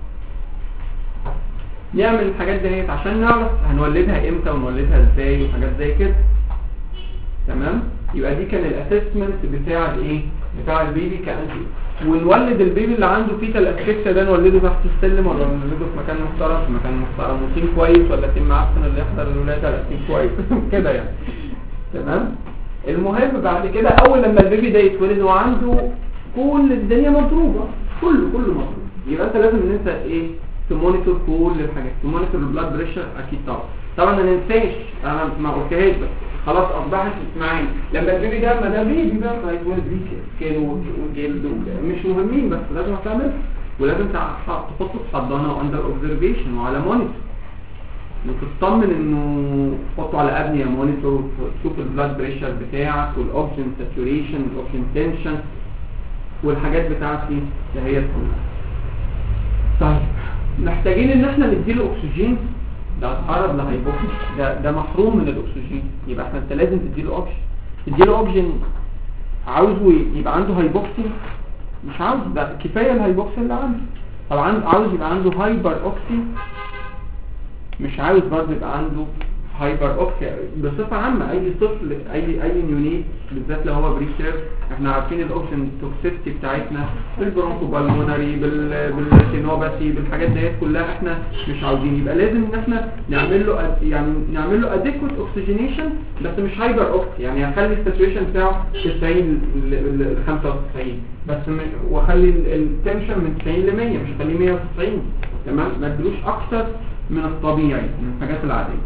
نعمل الحاجات ديت عشان نعرف هنولدها امتى ونولدها ازاي وحاجات زي كده. تمام؟ يبقى دي كان الاسسمنت بتاع الايه؟ بتاع البيبي كأنتي. ونولد البيبي اللي عنده فيتال اسفكسيا ده نولده تحت السلم ولا نولده في مكان محترم؟ في مكان محترم وتيم كويس، ولا تيم معفن اللي يحضر الولاده؟ لا تيم كويس كده يعني. تمام؟ المهم بعد كده اول لما البيبي ده يتولد وعنده كل الدنيا مضروبه، كله مضروب، يبقى انت لازم ان انت ايه؟ تمونيتور كل الحاجات، تمونيتور البلاد بريشر اكيد طبعا ما ننساش، انا ما قلتهاش بس خلاص اصبحت معانا لما البيبي ده ما ده بيبي بقى هيتولد بيه سكين وجلد مش مهمين، بس لازم تعمل ولازم تحطه في حضانه واندر اوبزرفيشن وعلى مونيتور وتطمن انه تحطه على ابنيه مونيتور وتشوف البلاد بريشر بتاعك والاوكسجين ساتوريشن والاوكسجين تنشن والحاجات بتاعتي اللي هي كلها. طيب محتاجين ان احنا نديله اكسجين، ده اتعرض لهايبوكسي، ده محروم من الاكسجين، يبقى انت لازم تديله اوكسجين. تديله اوكسجين عاوزه يبقى عنده هايبوكسي؟ مش عاوز، ده كفايه الهايبوكسي اللي عنده. طبعا عاوز يبقى عنده هايبر اوكسي، مش عاوز برضه يبقى عنده هايبر اوكسي. بصفه عامه اي طفل اي نيونيت بالذات لو هو بريشر، احنا عارفين الاوكسجين توكسيستي بتاعتنا بالبرونكو بالمونري بالسينوباثي بالحاجات ديت كلها احنا مش عاوزين. يبقى لازم ان احنا نعمل له اديكوت اوكسجينيشن بس مش هايبر اوكسي، يعني هخلي الساتوريشن بتاعه 90 ل 95 بس واخلي التنشن من 90 ل 100، مش هخليه 190. تمام؟ ما ادلوش اكتر من الطبيعي من الحاجات العاديه.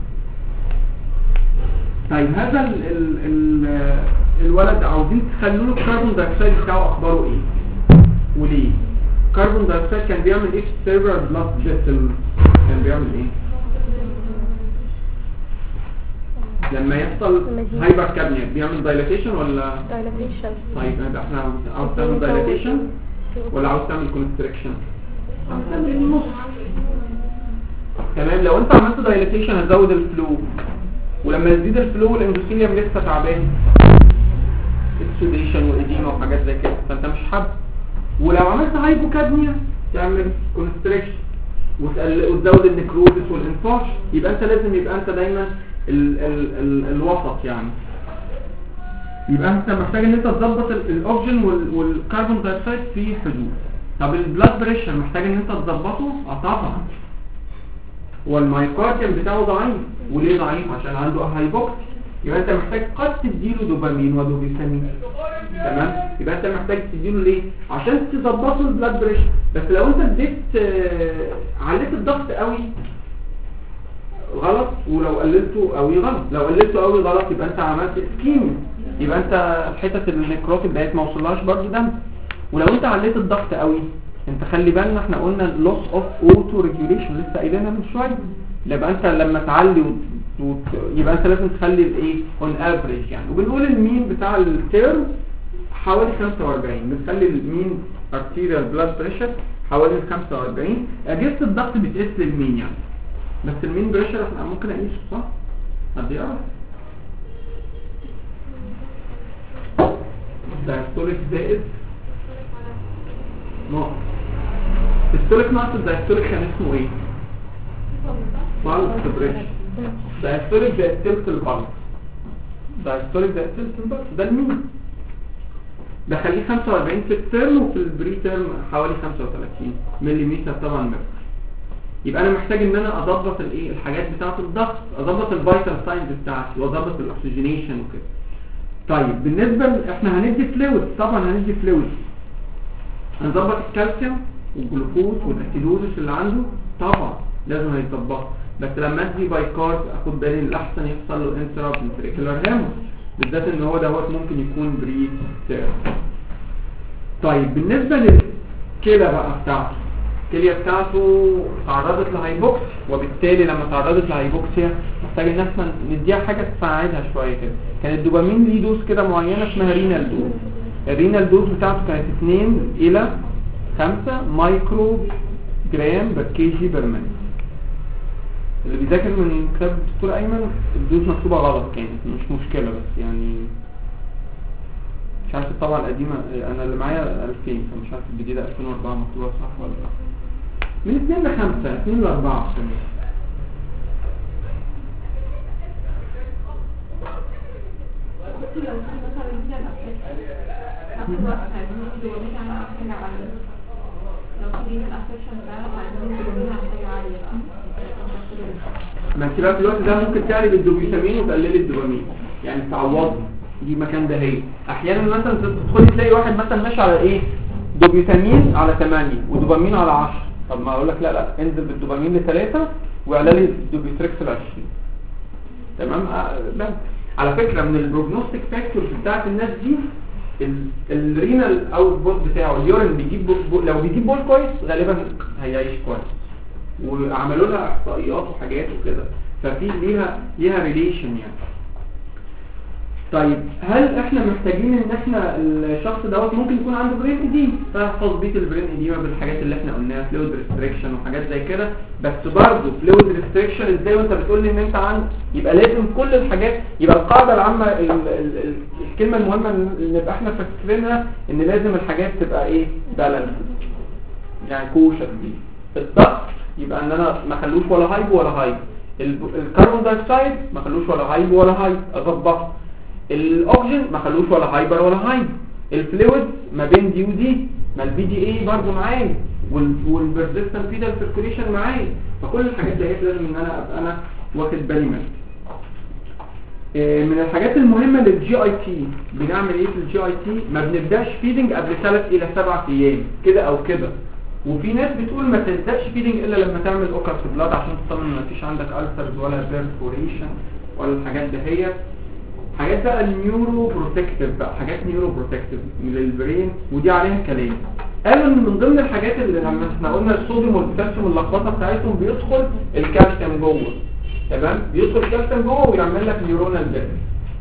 طيب هذا الولد عاوزين تخلوا له الكربون دايوكسيد بتاعه اخباره ايه وليه؟ الكربون دايوكسيد كان بيعمل ايه في السيرفر بلاد فيسل؟ كان بيعمل ايه لما يحصل هايبر كابنيا؟ بيعمل دايلاتيشن ولا دايلاتيشن؟ طيب احنا عاوز تعمل دايلاتيشن ولا عاوز تعمل كونستريكشن؟ عاوز تعمل النص. تمام؟ لو انت عملت دايلاتيشن هتزود الفلو، ولما يزيد الفلو الاندوثيليوم لسه تعبان، اكسوديشن واديما وحاجات زي كده، فانت مش حابب. ولو عملت هايبوكادميا تعمل كونستريكشن وتزود النكروزس والانفاش. يبقى انت لازم يبقى انت دايما الوسط يعني. يبقى انت محتاج ان انت تظبط الاوكسجين والكربون دايوكسيد في حدود. طب البلاد بريشر محتاج ان انت تظبطه؟ طبعا. والمايكارديوم بتاعه ضعيف. وليه ضعيف؟ عشان عنده هايبوكسي. يبقى انت محتاج قد تديله دوبامين ودوبيسامين. تمام؟ يبقى انت محتاج تديله ليه؟ عشان تظبطه البلاد بريشر. بس لو انت اديت عليت الضغط قوي غلط، ولو قللته قوي غلط. لو قللته قوي غلط يبقى انت عملت اسكيميا، يبقى انت حته النيكروتيك ديت ما وصلهاش برضه دم. ولو انت عليت الضغط قوي، انت خلي بالنا احنا قلنا لوس اوف اوتو ريجوليشن لسه قايلينها من شويه. يبقى انت لما تعلي يبقى انت لازم تخلي الايه اون افريج يعني. وبنقول المين بتاع التيرم حوالي 45، بنخلي المين ارتيريال بلاد بريشر حوالي 45. اجهزه الضغط بتقيس للمين يعني، بس المين بريشر احنا ممكن اقيسه صح؟ حد يعرف؟ دايستوليك زائد نقط. الستوليك نقط الدايستوليك كان اسمه ايه؟ بالس بريشر. دايستوليك ده تلت البالس. دايستوليك ده تلت البالس، ده المين. ده خليه 45 في الترم، وفي البري ترم حوالي 35 ملم طبعا مركز. يبقى انا محتاج ان انا اضبط الايه الحاجات بتاعه الضغط، اضبط الفيتال ساينز بتاعتي، واضبط الاكسجينيشن وكده. طيب بالنسبه احنا هندي فلويد، طبعا هندي فلويد، هنظبط الكالسيوم والجلوكوز والاسيدوزس اللي عنده، طبعا لازم هيتظبط. بس لما ادي بايكارب اخد بالي الاحسن يحصل له انترا فنتريكولار هيموريج، بالذات ان هو دوت ممكن يكون بري تيرم. طيب بالنسبه للكلى بقى بتاعته، الكليه بتاعته تعرضت لهايبوكسيا، وبالتالي لما تعرضت لهايبوكسيا محتاج ان احنا نديها حاجه تساعدها شويه كده. كان الدوبامين ليه دوز كده معينه اسمها رينال دوز. الرينال دوز بتاعته كانت 2 إلى 5 مايكرو جرام بر كي جي بر مينت. اللي بيذاكر من كتاب الدكتور ايمن الدوز مكتوبه غلط كانت، مش مشكله، بس يعني مش عارف الطبعه القديمه، انا اللي معايا 2000 فمش عارف الجديده 2004 مكتوبه صح ولا لا. من 2 ل 5 2 ل 4 لو في مثلا كده نفس الوقت عايزين الدوبامين على حاجة عالية، لو في دين الأفكشن فعلا عايزين الدوبامين على حاجة عالية بقى. ما انت بقى في الوقت ده ممكن تعلي بالدوبامين وتقللي الدوبامين، يعني تعوضي دي مكان ده. هي احيانا مثلا تدخلي تلاقي واحد مثلا ماشي على ايه دوبامين على 8 ودوبامين على 10، طب ما اقول لك لا انزل بالدوبامين ل3 واعلى لي الدوبيتريكس ل 20. تمام. على فكره من البروجنوستيك فاكتورز بتاعت الناس دي الرينال اوتبوت بتاعه، اليورين بيجيب لو بيجيب بول كويس غالبا هيعيش كويس، وعملوا لها احصائيات وحاجات وكده، ففي ليها ريليشن يعني. طيب هل احنا محتاجين ان احنا الشخص دوت ممكن يكون عنده برين ايديم، فتظبيط البرين ايديم بالحاجات اللي احنا قلناها فلويد ريستريكشن وحاجات زي كده، بس برضه فلويد ريستريكشن ازاي وانت بتقول لي ان انت عندك، يبقى لازم كل الحاجات، يبقى القاعده العامه الكلمه المهمه اللي نبقى احنا فاكرينها ان لازم الحاجات تبقى ايه بالانس، يعني كوشه دي. الضغط يبقى ان انا ما اخلوش ولا هايبو ولا هاي، الكربون دايوكسيد ما اخلوش ولا هايبو ولا هاي، اظبطه. الاكسجين ما خلوش ولا هايبر ولا هايب. الفلويد ما بين دي ودي، ما البي دي اي برضه معايا، والبرزيستنت فيتال سيركيوليشن معايا، فكل الحاجات دي لازم ان انا ابقى انا واخد بالي منها. من الحاجات المهمه للجي اي تي، بنعمل ايه في الجي اي تي؟ ما بنبداش فيدنج قبل 3 إلى 7 ايام كده او كده، وفي ناس بتقول ما تبداش فيدنج الا لما تعمل اوكر في بلاد عشان تطمن ما فيش عندك ألسرز ولا بيرفوريشن ولا الحاجات دهيت. حاجات بقى النيورو بروتكتيف بقى، حاجات نيورو بروتكتيف من البرين، ودي عليها كلام. قالوا ان من ضمن الحاجات اللي لما احنا قلنا الصوديوم والبوتاسيوم اللخبطه بتاعتهم بيدخل الكالسيوم جوه، تمام، بيدخل الكالسيوم جوه ويعمل لك نيورونال ديث.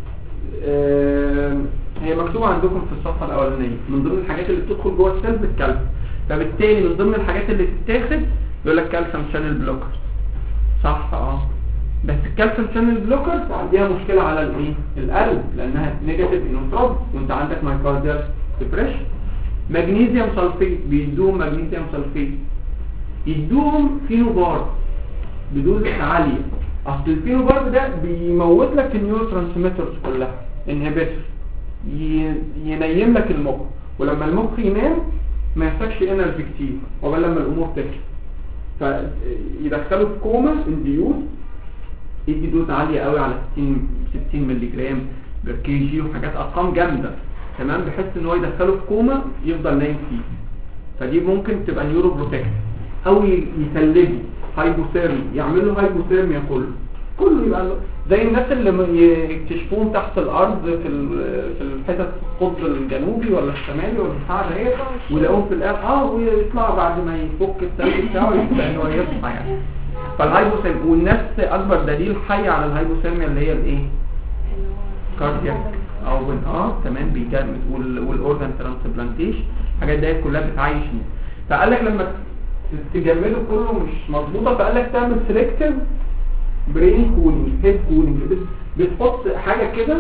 هي مكتوبه عندكم في الصفحه الاولانيه، من ضمن الحاجات اللي بتدخل جوه السيل الكالسيوم، فبالتالي من ضمن الحاجات اللي بتتاخد يقول لك كالسيوم شانل بلوكر، صح؟ بس الكالسيوم شانل بلوكر عندها مشكله على الايه؟ القلب، لانها نيجاتيف انوتروب وانت عندك مايكارديال ديبريشن. مغنيسيوم سلفيت، بيدوهم مغنيسيوم سلفيت، يدوهم فينوبار بدوز عاليه. اصل الفينوبار ده بيموت لك النيورو ترانسميترز كلها، انهبيتور، ينيم لك المخ، ولما المخ ينام ما يحتاجش انرجي كتير قبل لما الامور تكشف، فيدخله في كوما انديوز، يدي دوز عاليه قوي على 60 مللي جرام بر كي جي وحاجات ارقام جامده، تمام، بحيث ان هو يدخله في كوما يفضل نايم فيه. فدي ممكن تبقى نيورو بروتكت، او يثلجه هايبوثيرمي، يعملوا هايبوثيرميا كله يبقى زي الناس اللي يكتشفوهم تحت الارض في الحتت القطب الجنوبي ولا الشمالي ولا بتاع ده، ويلاقوهم في الاخر ويطلع بعد ما يفك الثلج بتاعه يبدا ان هو يصحى يعني. فالهايبوثيرميا، والناس اكبر دليل حي على الهايبوثيرميا اللي هي الايه؟ كاردياك او تمام بيجمد، والاورجان ترانسبلانتيشن، الحاجات دي كلها بتعيش الناس. فقال لك لما تجمده كله مش مظبوطه، فقال لك تعمل سيلكتيف برين كولينج، هيد كولينج، بتحط حاجه كده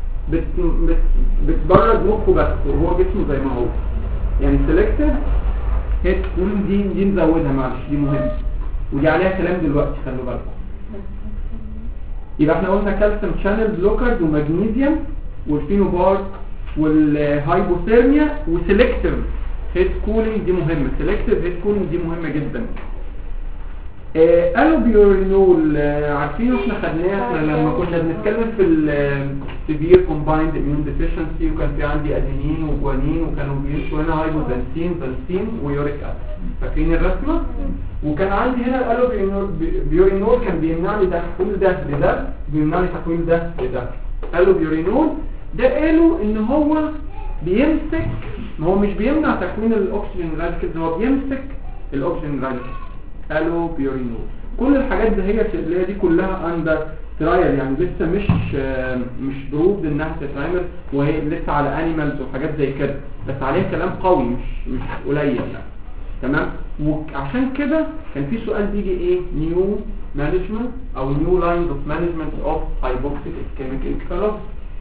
بتبرد مخه بس وهو جسمه زي ما هو، يعني سيلكتيف هيد كولينج دي نزودها معلش، دي مهمه ودي عليها كلام دلوقتي، خلوا بالكم. يبقى احنا قلنا كالسيوم شانل بلوكرز ومغنيسيوم والفينوبار والهايبوثيرميا وسيلكتيف هيد كولينج، دي مهمه، سيلكتيف هيد كولينج دي مهمه جدا. قالوا بيورينول، عارفين احنا خدناه لما كنا بنتكلم في السيفير كومبايند اميون ديفيشنسي، وكان في عندي ادينين وجوانين وكانوا بيمشوا هنا هايبوزانسين زانسين ويوريك اسيد، فاكرين الرسمه؟ وكان عندي هنا قالوا بيورينول كان بيمنع لي تحويل ده لده، بيمنع لي تحويل ده لده. قالوا بيورينول ده قالوا ان هو بيمسك، هو مش بيمنع تكوين الاكسجين راديكلز، هو بيمسك الاكسجين راديكلز الو بيورينول. كل الحاجات دي هي اللي هي دي كلها اندر ترايل، يعني لسه مش بروفد انها تتعمل، وهي لسه على انيمالز وحاجات زي كده، بس عليها كلام قوي مش قليل يعني. تمام. وعشان كده كان في سؤال بيجي ايه، نيو مانجمنت او نيو لاينز اوف مانجمنت اوف هايبوكسيك اسكيميك انكفالوباثي.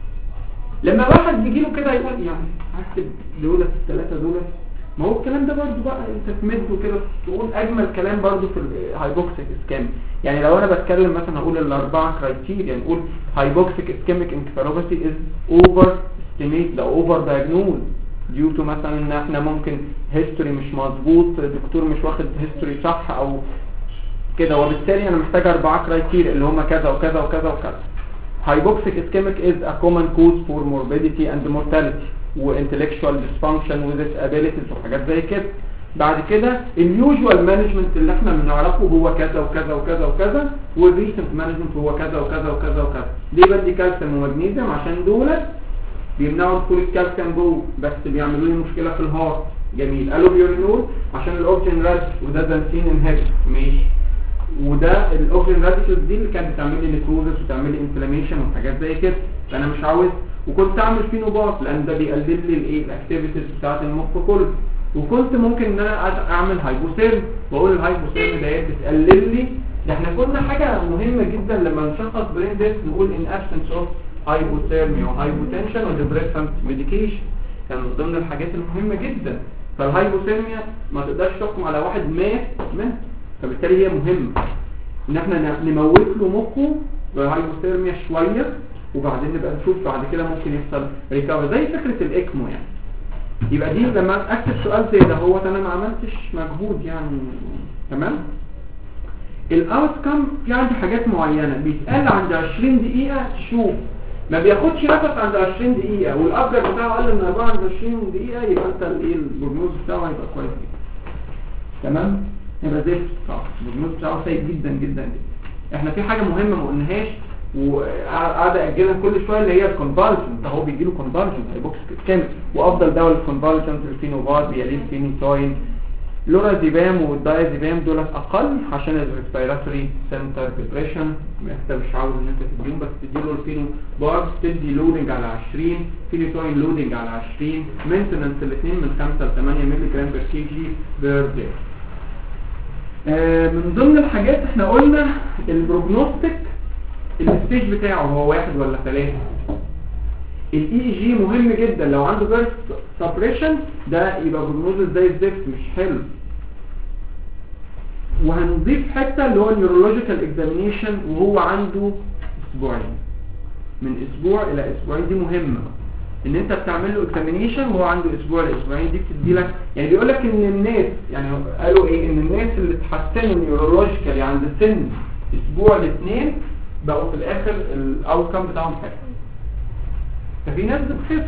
لما واحد بيجي له كده يقول يعني هكتب دولة الثلاثه دول، ما هو الكلام ده برضو بقى انت تمده كده تقول اجمل كلام برضو في الهايبوكسيك اسكيميك. يعني لو انا بتكلم مثلا هقول الاربعه كرايتيريا، نقول هايبوكسيك اسكيميك انكفالوباثي از اوفر استيميت، ده اوفر دايجنوز ديو تو مثلا ان احنا ممكن هيستوري مش مظبوط، الدكتور مش واخد هيستوري صح او كده، وبالتالي انا محتاج 4 كرايتيريا اللي هم كذا وكذا وكذا وكذا. Hypoxic ischemic is a common cause for morbidity and mortality وintellectual dysfunction with disabilities وحاجات زي كده. بعد كده اليوجوال مانجمنت اللي احنا بنعرفه هو كذا وكذا وكذا وكذا، والريسنت مانجمنت هو كذا وكذا وكذا وكذا. ليه بدي كالسيوم ومغنيسيوم؟ عشان دول بيمنعوا دخول الكالسيوم جوه بس بيعملوا لي مشكله في الهارت. جميل. الوبيورينول عشان الاوكسجين راديكلز وده زنسين انهبيتور، ماشي. وده الاوكسجين راديكلز دي اللي كانت بتعمل لي نيكروزس وتعمل لي انفلاميشن وحاجات زي كده، فانا مش عاوز. وكنت اعمل فينوبات لان ده بيقلل لي الايه الاكتيفيتيز بتاعه المخ كله. وكنت ممكن ان انا اعمل هايبوثيرم واقول الهايبوثيرم ديت بتقلل لي. ده احنا كنا حاجه مهمه جدا لما نشخص برين ديث نقول ان ابسنس اوف هايبوثيرميا وهايبوتنشن وديبريسنت ميديكيشن، كان من ضمن الحاجات المهمه جدا. فالهايبوثيرميا ما تقدرش تحكم على واحد مات منه، فبالتالي هي مهمه ان احنا نموت له مخه بهايبوثيرميا شويه، وبعدين نبقى نشوف بعد كده ممكن يحصل ريكفري زي فكره الاكمو يعني. يبقى دي لما اكتب سؤال زي ده هو انا ما عملتش مجهود يعني. تمام. الاوتكم في عندي حاجات معينه بيتقال عند 20 دقيقه تشوف ما بياخدش نفس عند 20 دقيقه والابجر بتاعه اقل من 24 دقيقه، يبقى انت الايه البروجنوز بتاعه هيبقى كويس جدا. تمام. يبقى زي صح البروجنوز بتاعه سيء جدا جدا جدا. احنا في حاجه مهمه ما قلناهاش وقاعد اجلها كل شويه اللي هي الكونفالجن. ده هو بيجي له كونفالجن هايبوكسيك اسكيميك، وافضل دواء للكونفالجن الفينوفاد بيليه الفينيتوين. لورازيبام والدايازيبام دول اقل عشان الريسبيراتوري سنتر ديبريشن، انت مش عاوز ان انت تديهم بس تديله الفينوفاد تدي لودنج على 20، فينيتوين لودنج على 20، مينتننس الاثنين من 5 ل 8 مللي جرام بير كي جي بير داي. من ضمن الحاجات احنا قلنا البروجنوستيك الستيج بتاعه هو 1 ولا 3. الاي جي مهم جدا، لو عنده فيرست سبريشن ده يبقى بروجنوز زي الزفت مش حلو. وهنضيف حته اللي هو النيورولوجيكال اكزامينيشن وهو عنده اسبوعين، من اسبوع الى اسبوعين. دي مهمه ان انت بتعمل له اكزامينيشن وهو عنده اسبوع لاسبوعين. دي بتدي لك يعني بيقول لك ان الناس يعني قالوا ايه ان الناس اللي اتحسنوا نيورولوجيكالي عند سن اسبوع ل2 بقوا في الاخر الاوتكم بتاعهم حلو. ففي ناس بتخف.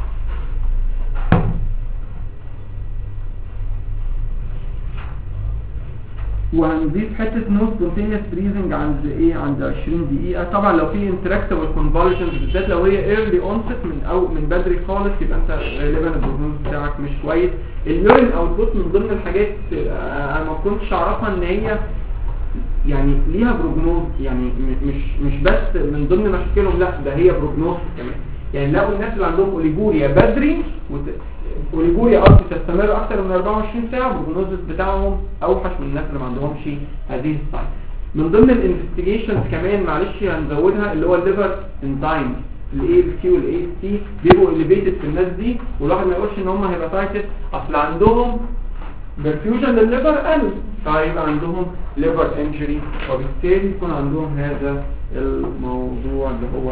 وهنضيف حته نو سبونتينيوس بريزنج عند ايه عند 20 دقيقه. طبعا لو في انتراكتبل كونفولجنز بالذات لو هي ايرلي اونست من بدري خالص يبقى انت غالبا البروجنوز بتاعك مش كويس. اليورين اوتبوت من ضمن الحاجات انا ما كنتش اعرفها ان هي يعني ليها بروجنوز، يعني مش بس من ضمن مشاكلهم، لا ده هي بروجنوز كمان. يعني لو الناس اللي عندهم اوليجوريا بدري اوليجوريا تستمر اكتر من 24 ساعه البروجنوز بتاعهم اوحش من الناس اللي ما عندهمش هذه الساين. من ضمن الانفستيجيشنز كمان معلش هنزودها اللي هو الليفر انزايم الاي ال كيو والاي اس تي بيبقوا اليفيتد في الناس دي، والواحد ما يقولش ان هم هيباتايتس اصل عندهم برفيوجن للليفر قل فيبقى عندهم ليفر انجري، وبالتالي يكون عندهم هذا الموضوع اللي هو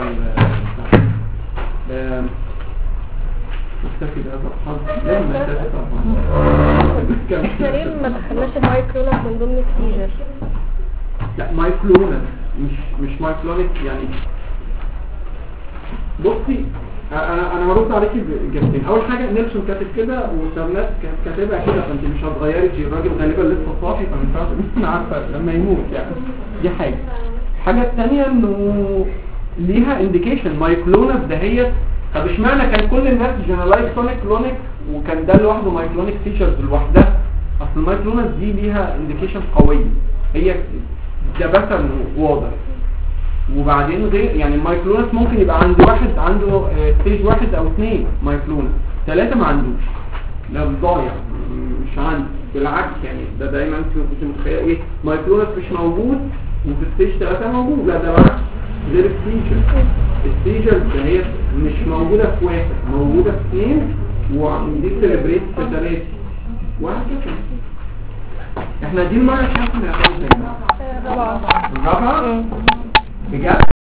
نستفي بهذا الحظ. لما نستفي طبعا احنا ليه ما دخلناش المايكرونس من ضمن السيجر؟ لا مايكلونس مش مايكلونيك. يعني بصي انا هرد عليكي باجابتين. اول حاجه نيلسون كاتب كده وسرنات كاتبها كده، فانت مش هتغيري شيء، الراجل غالبا لسه صاحي فما ينفعش انا عارفه لما يموت يعني. دي حاجه. الحاجه الثانيه انه ليها انديكيشن. مايكلونس ده هي طب اشمعنى كان كل الناس جنرالايز تونيك كلونيك وكان ده لوحده مايكلونيك فيتشرز لوحدها؟ اصل المايكلونس دي ليها انديكيشن قويه، هي ده باترن واضح. وبعدين غير يعني المايكلونس ممكن يبقى عند واحد عنده ستيج 1 او 2 مايكلونس، 3 ما عندوش، لا ضايع مش عنده، بالعكس يعني ده دايما انت كنت متخيل ايه مايكلونس مش موجود وفي ستيج 3 موجود، لا ده بالعكس غير الستيجر ده هي مش موجوده في 1 موجوده في 2 ودي سيلبريت في 3 وهكذا. احنا دي المره الكام يا اخوان؟ الرابعه بجد.